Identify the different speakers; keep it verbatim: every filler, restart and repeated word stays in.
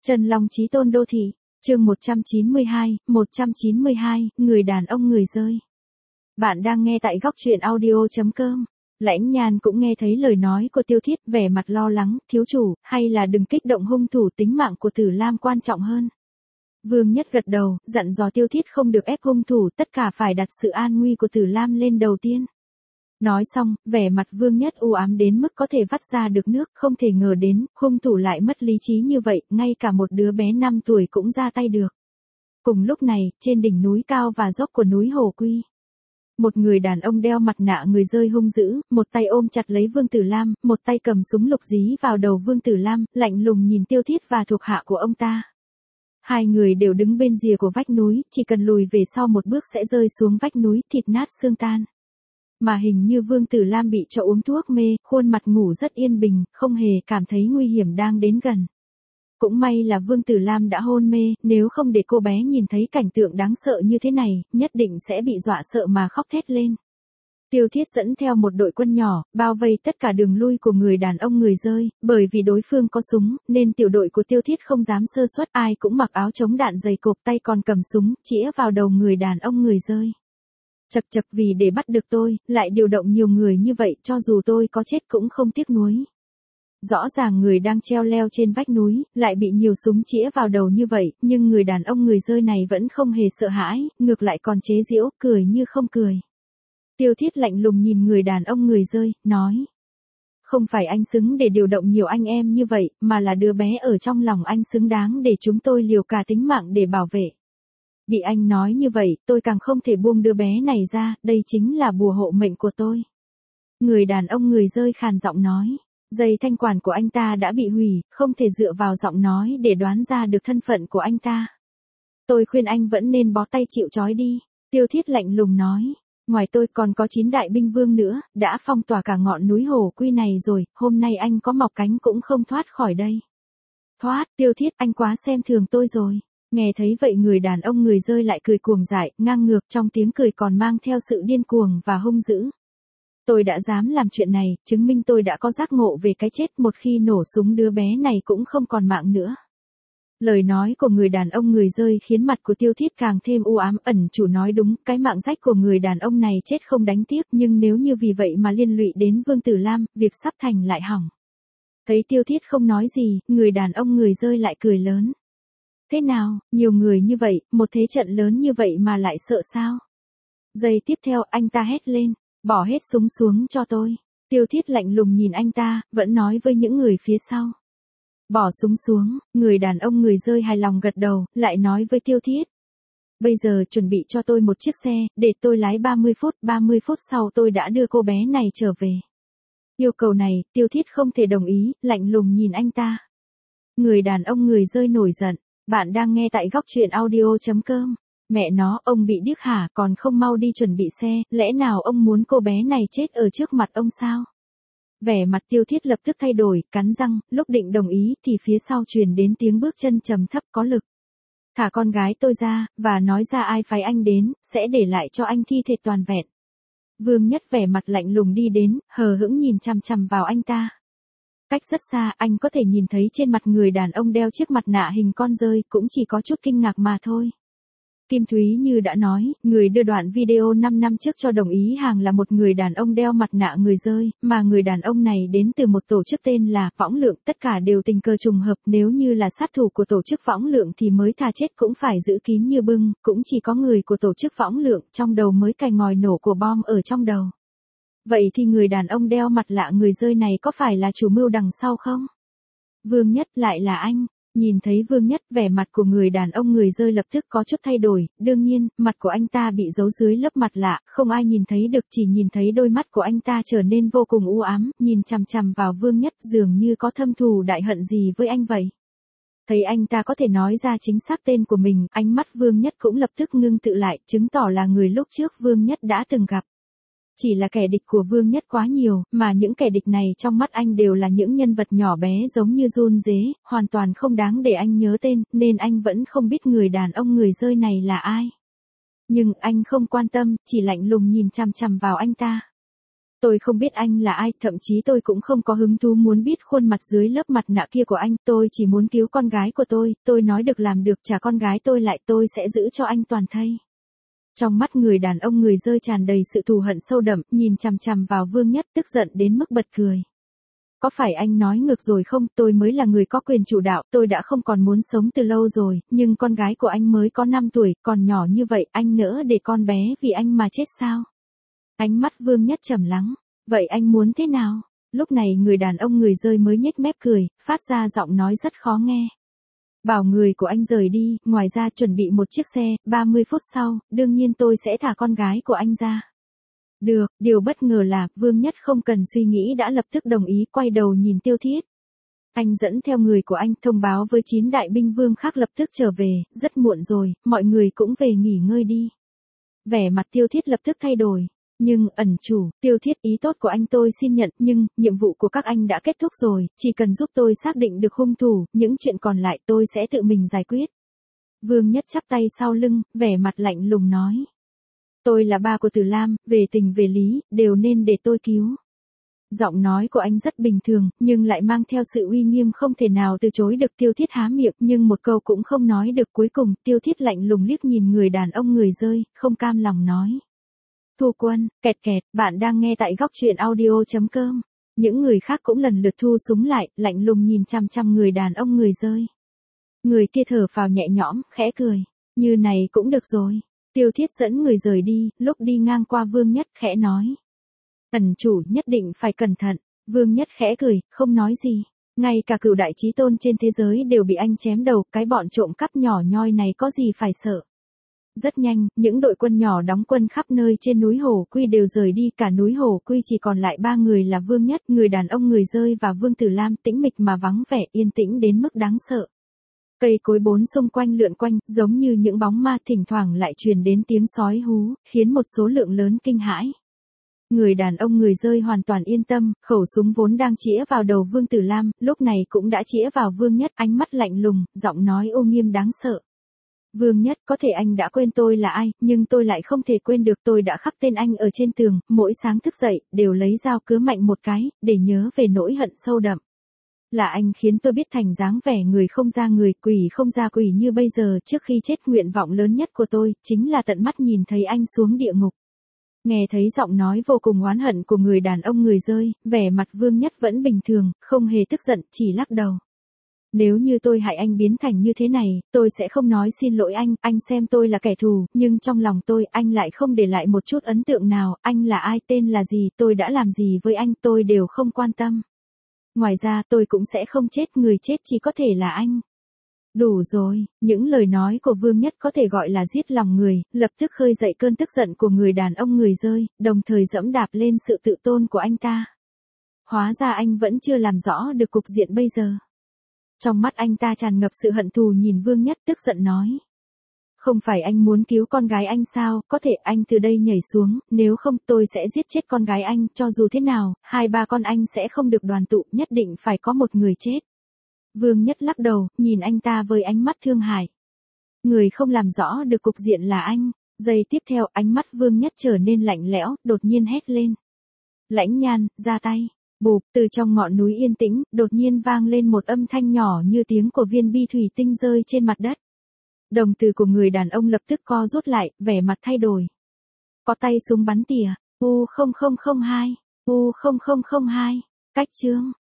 Speaker 1: Trần Long Chí Tôn Đô Thị, chương một trăm chín mươi hai, một trăm chín mươi hai, người đàn ông người dơi. Bạn đang nghe tại góc truyện audio chấm com. Lãnh Nhan cũng nghe thấy lời nói của Tiêu Thiết, vẻ mặt lo lắng, thiếu chủ, hay là đừng kích động hung thủ, tính mạng của Tử Lam quan trọng hơn. Vương Nhất gật đầu, dặn dò Tiêu Thiết không được ép hung thủ, tất cả phải đặt sự an nguy của Tử Lam lên đầu tiên. Nói xong, vẻ mặt Vương Nhất u ám đến mức có thể vắt ra được nước, không thể ngờ đến, hung thủ lại mất lý trí như vậy, ngay cả một đứa bé năm tuổi cũng ra tay được. Cùng lúc này, trên đỉnh núi cao và dốc của núi Hồ Quy, một người đàn ông đeo mặt nạ người dơi hung dữ, một tay ôm chặt lấy Vương Tử Lam, một tay cầm súng lục dí vào đầu Vương Tử Lam, lạnh lùng nhìn Tiêu Thiết và thuộc hạ của ông ta. Hai người đều đứng bên rìa của vách núi, chỉ cần lùi về sau một bước sẽ rơi xuống vách núi, thịt nát xương tan. Mà hình như Vương Tử Lam bị cho uống thuốc mê, khuôn mặt ngủ rất yên bình, không hề cảm thấy nguy hiểm đang đến gần. Cũng may là Vương Tử Lam đã hôn mê, nếu không để cô bé nhìn thấy cảnh tượng đáng sợ như thế này, nhất định sẽ bị dọa sợ mà khóc thét lên. Tiêu Thiết dẫn theo một đội quân nhỏ, bao vây tất cả đường lui của người đàn ông người dơi, bởi vì đối phương có súng, nên tiểu đội của Tiêu Thiết không dám sơ suất, ai cũng mặc áo chống đạn dày cộp, tay còn cầm súng, chĩa vào đầu người đàn ông người dơi. Chật chật, vì để bắt được tôi, lại điều động nhiều người như vậy, cho dù tôi có chết cũng không tiếc nuối. Rõ ràng người đang treo leo trên vách núi, lại bị nhiều súng chĩa vào đầu như vậy, nhưng người đàn ông người dơi này vẫn không hề sợ hãi, ngược lại còn chế giễu, cười như không cười. Tiêu Thiết lạnh lùng nhìn người đàn ông người dơi, nói. Không phải anh xứng để điều động nhiều anh em như vậy, mà là đứa bé ở trong lòng anh xứng đáng để chúng tôi liều cả tính mạng để bảo vệ. Bị anh nói như vậy, tôi càng không thể buông đứa bé này ra, đây chính là bùa hộ mệnh của tôi. Người đàn ông người dơi khàn giọng nói. Dây thanh quản của anh ta đã bị hủy, không thể dựa vào giọng nói để đoán ra được thân phận của anh ta. Tôi khuyên anh vẫn nên bó tay chịu trói đi. Tiêu Thiết lạnh lùng nói. Ngoài tôi còn có chín đại binh vương nữa, đã phong tỏa cả ngọn núi Hồ Quy này rồi, hôm nay anh có mọc cánh cũng không thoát khỏi đây. Thoát, Tiêu Thiết, anh quá xem thường tôi rồi. Nghe thấy vậy người đàn ông người dơi lại cười cuồng dại, ngang ngược, trong tiếng cười còn mang theo sự điên cuồng và hung dữ. Tôi đã dám làm chuyện này, chứng minh tôi đã có giác ngộ về cái chết, một khi nổ súng đứa bé này cũng không còn mạng nữa. Lời nói của người đàn ông người dơi khiến mặt của Tiêu Thiết càng thêm u ám, ẩn chủ nói đúng, cái mạng rách của người đàn ông này chết không đánh tiếc, nhưng nếu như vì vậy mà liên lụy đến Vương Tử Lam, việc sắp thành lại hỏng. Thấy Tiêu Thiết không nói gì, người đàn ông người dơi lại cười lớn. Thế nào, nhiều người như vậy, một thế trận lớn như vậy mà lại sợ sao? Giây tiếp theo anh ta hét lên. Bỏ hết súng xuống cho tôi. Tiêu Thiết lạnh lùng nhìn anh ta, vẫn nói với những người phía sau. Bỏ súng xuống, người đàn ông người dơi hài lòng gật đầu, lại nói với Tiêu Thiết. Bây giờ chuẩn bị cho tôi một chiếc xe, để tôi lái ba mươi phút, ba mươi phút sau tôi đã đưa cô bé này trở về. Yêu cầu này, Tiêu Thiết không thể đồng ý, lạnh lùng nhìn anh ta. Người đàn ông người dơi nổi giận, bạn đang nghe tại góc truyện audio chấm com. Mẹ nó, ông bị điếc hả, còn không mau đi chuẩn bị xe, lẽ nào ông muốn cô bé này chết ở trước mặt ông sao? Vẻ mặt Tiêu Thiết lập tức thay đổi, cắn răng, lúc định đồng ý thì phía sau truyền đến tiếng bước chân trầm thấp có lực. Thả con gái tôi ra, và nói ra ai phái anh đến, sẽ để lại cho anh thi thể toàn vẹn. Vương Nhất vẻ mặt lạnh lùng đi đến, hờ hững nhìn chằm chằm vào anh ta. Cách rất xa, anh có thể nhìn thấy trên mặt người đàn ông đeo chiếc mặt nạ hình con dơi, cũng chỉ có chút kinh ngạc mà thôi. Kim Thúy Như đã nói, người đưa đoạn video năm năm trước cho đồng ý hàng là một người đàn ông đeo mặt nạ người dơi, mà người đàn ông này đến từ một tổ chức tên là Võng Lượng, tất cả đều tình cờ trùng hợp, nếu như là sát thủ của tổ chức Võng Lượng thì mới thà chết cũng phải giữ kín như bưng, cũng chỉ có người của tổ chức Võng Lượng trong đầu mới cài ngòi nổ của bom ở trong đầu. Vậy thì người đàn ông đeo mặt lạ người dơi này có phải là chủ mưu đằng sau không? Vương Nhất lại là anh. Nhìn thấy Vương Nhất, vẻ mặt của người đàn ông người dơi lập tức có chút thay đổi, đương nhiên, mặt của anh ta bị giấu dưới lớp mặt lạ, không ai nhìn thấy được, chỉ nhìn thấy đôi mắt của anh ta trở nên vô cùng u ám, nhìn chằm chằm vào Vương Nhất dường như có thâm thù đại hận gì với anh vậy. Thấy anh ta có thể nói ra chính xác tên của mình, ánh mắt Vương Nhất cũng lập tức ngưng tự lại, chứng tỏ là người lúc trước Vương Nhất đã từng gặp. Chỉ là kẻ địch của Vương Nhất quá nhiều, mà những kẻ địch này trong mắt anh đều là những nhân vật nhỏ bé giống như run rế, hoàn toàn không đáng để anh nhớ tên, nên anh vẫn không biết người đàn ông người dơi này là ai. Nhưng anh không quan tâm, chỉ lạnh lùng nhìn chằm chằm vào anh ta. Tôi không biết anh là ai, thậm chí tôi cũng không có hứng thú muốn biết khuôn mặt dưới lớp mặt nạ kia của anh, tôi chỉ muốn cứu con gái của tôi, tôi nói được làm được, trả con gái tôi lại, tôi sẽ giữ cho anh toàn thây. Trong mắt người đàn ông người dơi tràn đầy sự thù hận sâu đậm, nhìn chằm chằm vào Vương Nhất, tức giận đến mức bật cười. Có phải anh nói ngược rồi không, tôi mới là người có quyền chủ đạo, tôi đã không còn muốn sống từ lâu rồi, nhưng con gái của anh mới có năm tuổi, còn nhỏ như vậy, anh nỡ để con bé vì anh mà chết sao? Ánh mắt Vương Nhất trầm lắng, vậy anh muốn thế nào? Lúc này người đàn ông người dơi mới nhếch mép cười, phát ra giọng nói rất khó nghe. Bảo người của anh rời đi, ngoài ra chuẩn bị một chiếc xe, ba mươi phút sau, đương nhiên tôi sẽ thả con gái của anh ra. Được, điều bất ngờ là, Vương Nhất không cần suy nghĩ đã lập tức đồng ý, quay đầu nhìn Tiêu Thiết. Anh dẫn theo người của anh thông báo với chín đại binh vương khác lập tức trở về, rất muộn rồi, mọi người cũng về nghỉ ngơi đi. Vẻ mặt Tiêu Thiết lập tức thay đổi. Nhưng, ẩn chủ, Tiêu Thiết, ý tốt của anh tôi xin nhận, nhưng, nhiệm vụ của các anh đã kết thúc rồi, chỉ cần giúp tôi xác định được hung thủ, những chuyện còn lại tôi sẽ tự mình giải quyết. Vương Nhất chắp tay sau lưng, vẻ mặt lạnh lùng nói. Tôi là ba của Từ Lam, về tình về lý, đều nên để tôi cứu. Giọng nói của anh rất bình thường, nhưng lại mang theo sự uy nghiêm không thể nào từ chối được. Tiêu Thiết há miệng, nhưng một câu cũng không nói được. Cuối cùng, Tiêu Thiết lạnh lùng liếc nhìn người đàn ông người dơi, không cam lòng nói. Thu Quân, kẹt kẹt, bạn đang nghe tại góc truyện audio chấm com. Những người khác cũng lần lượt thu súng lại, lạnh lùng nhìn chăm chăm người đàn ông người dơi. Người kia thở phào nhẹ nhõm, khẽ cười. Như này cũng được rồi. Tiêu Thiết dẫn người rời đi, lúc đi ngang qua Vương Nhất khẽ nói. Ẩn chủ nhất định phải cẩn thận. Vương Nhất khẽ cười, không nói gì. Ngay cả cửu đại chí tôn trên thế giới đều bị anh chém đầu, cái bọn trộm cắp nhỏ nhoi này có gì phải sợ. Rất nhanh, những đội quân nhỏ đóng quân khắp nơi trên núi Hổ Quy đều rời đi, cả núi Hổ Quy chỉ còn lại ba người là Vương Nhất, người đàn ông người dơi và Vương Tử Lam, tĩnh mịch mà vắng vẻ, yên tĩnh đến mức đáng sợ. Cây cối bốn xung quanh lượn quanh, giống như những bóng ma, thỉnh thoảng lại truyền đến tiếng sói hú, khiến một số lượng lớn kinh hãi. Người đàn ông người dơi hoàn toàn yên tâm, khẩu súng vốn đang chĩa vào đầu Vương Tử Lam, lúc này cũng đã chĩa vào Vương Nhất, ánh mắt lạnh lùng, giọng nói ô nghiêm đáng sợ. Vương Nhất, có thể anh đã quên tôi là ai, nhưng tôi lại không thể quên được, tôi đã khắc tên anh ở trên tường, mỗi sáng thức dậy, đều lấy dao cứa mạnh một cái, để nhớ về nỗi hận sâu đậm. Là anh khiến tôi biết thành dáng vẻ người không ra người, quỷ không ra quỷ như bây giờ. Trước khi chết, nguyện vọng lớn nhất của tôi, chính là tận mắt nhìn thấy anh xuống địa ngục. Nghe thấy giọng nói vô cùng oán hận của người đàn ông người dơi, vẻ mặt Vương Nhất vẫn bình thường, không hề tức giận, chỉ lắc đầu. Nếu như tôi hại anh biến thành như thế này, tôi sẽ không nói xin lỗi anh, anh xem tôi là kẻ thù, nhưng trong lòng tôi, anh lại không để lại một chút ấn tượng nào, anh là ai, tên là gì, tôi đã làm gì với anh, tôi đều không quan tâm. Ngoài ra, tôi cũng sẽ không chết, người chết chỉ có thể là anh. Đủ rồi, những lời nói của Vương Nhất có thể gọi là giết lòng người, lập tức khơi dậy cơn tức giận của người đàn ông người dơi, đồng thời dẫm đạp lên sự tự tôn của anh ta. Hóa ra anh vẫn chưa làm rõ được cục diện bây giờ. Trong mắt anh ta tràn ngập sự hận thù nhìn Vương Nhất, tức giận nói. Không phải anh muốn cứu con gái anh sao, có thể anh từ đây nhảy xuống, nếu không tôi sẽ giết chết con gái anh, cho dù thế nào, hai ba con anh sẽ không được đoàn tụ, nhất định phải có một người chết. Vương Nhất lắc đầu, nhìn anh ta với ánh mắt thương hại. Người không làm rõ được cục diện là anh. Giây tiếp theo, ánh mắt Vương Nhất trở nên lạnh lẽo, đột nhiên hét lên. Lãnh Nhan, ra tay. Bụp, từ trong ngọn núi yên tĩnh, đột nhiên vang lên một âm thanh nhỏ như tiếng của viên bi thủy tinh rơi trên mặt đất. Đồng tử của người đàn ông lập tức co rút lại, vẻ mặt thay đổi. Có tay súng bắn tỉa, U không không không hai, U không không không hai, cách chương.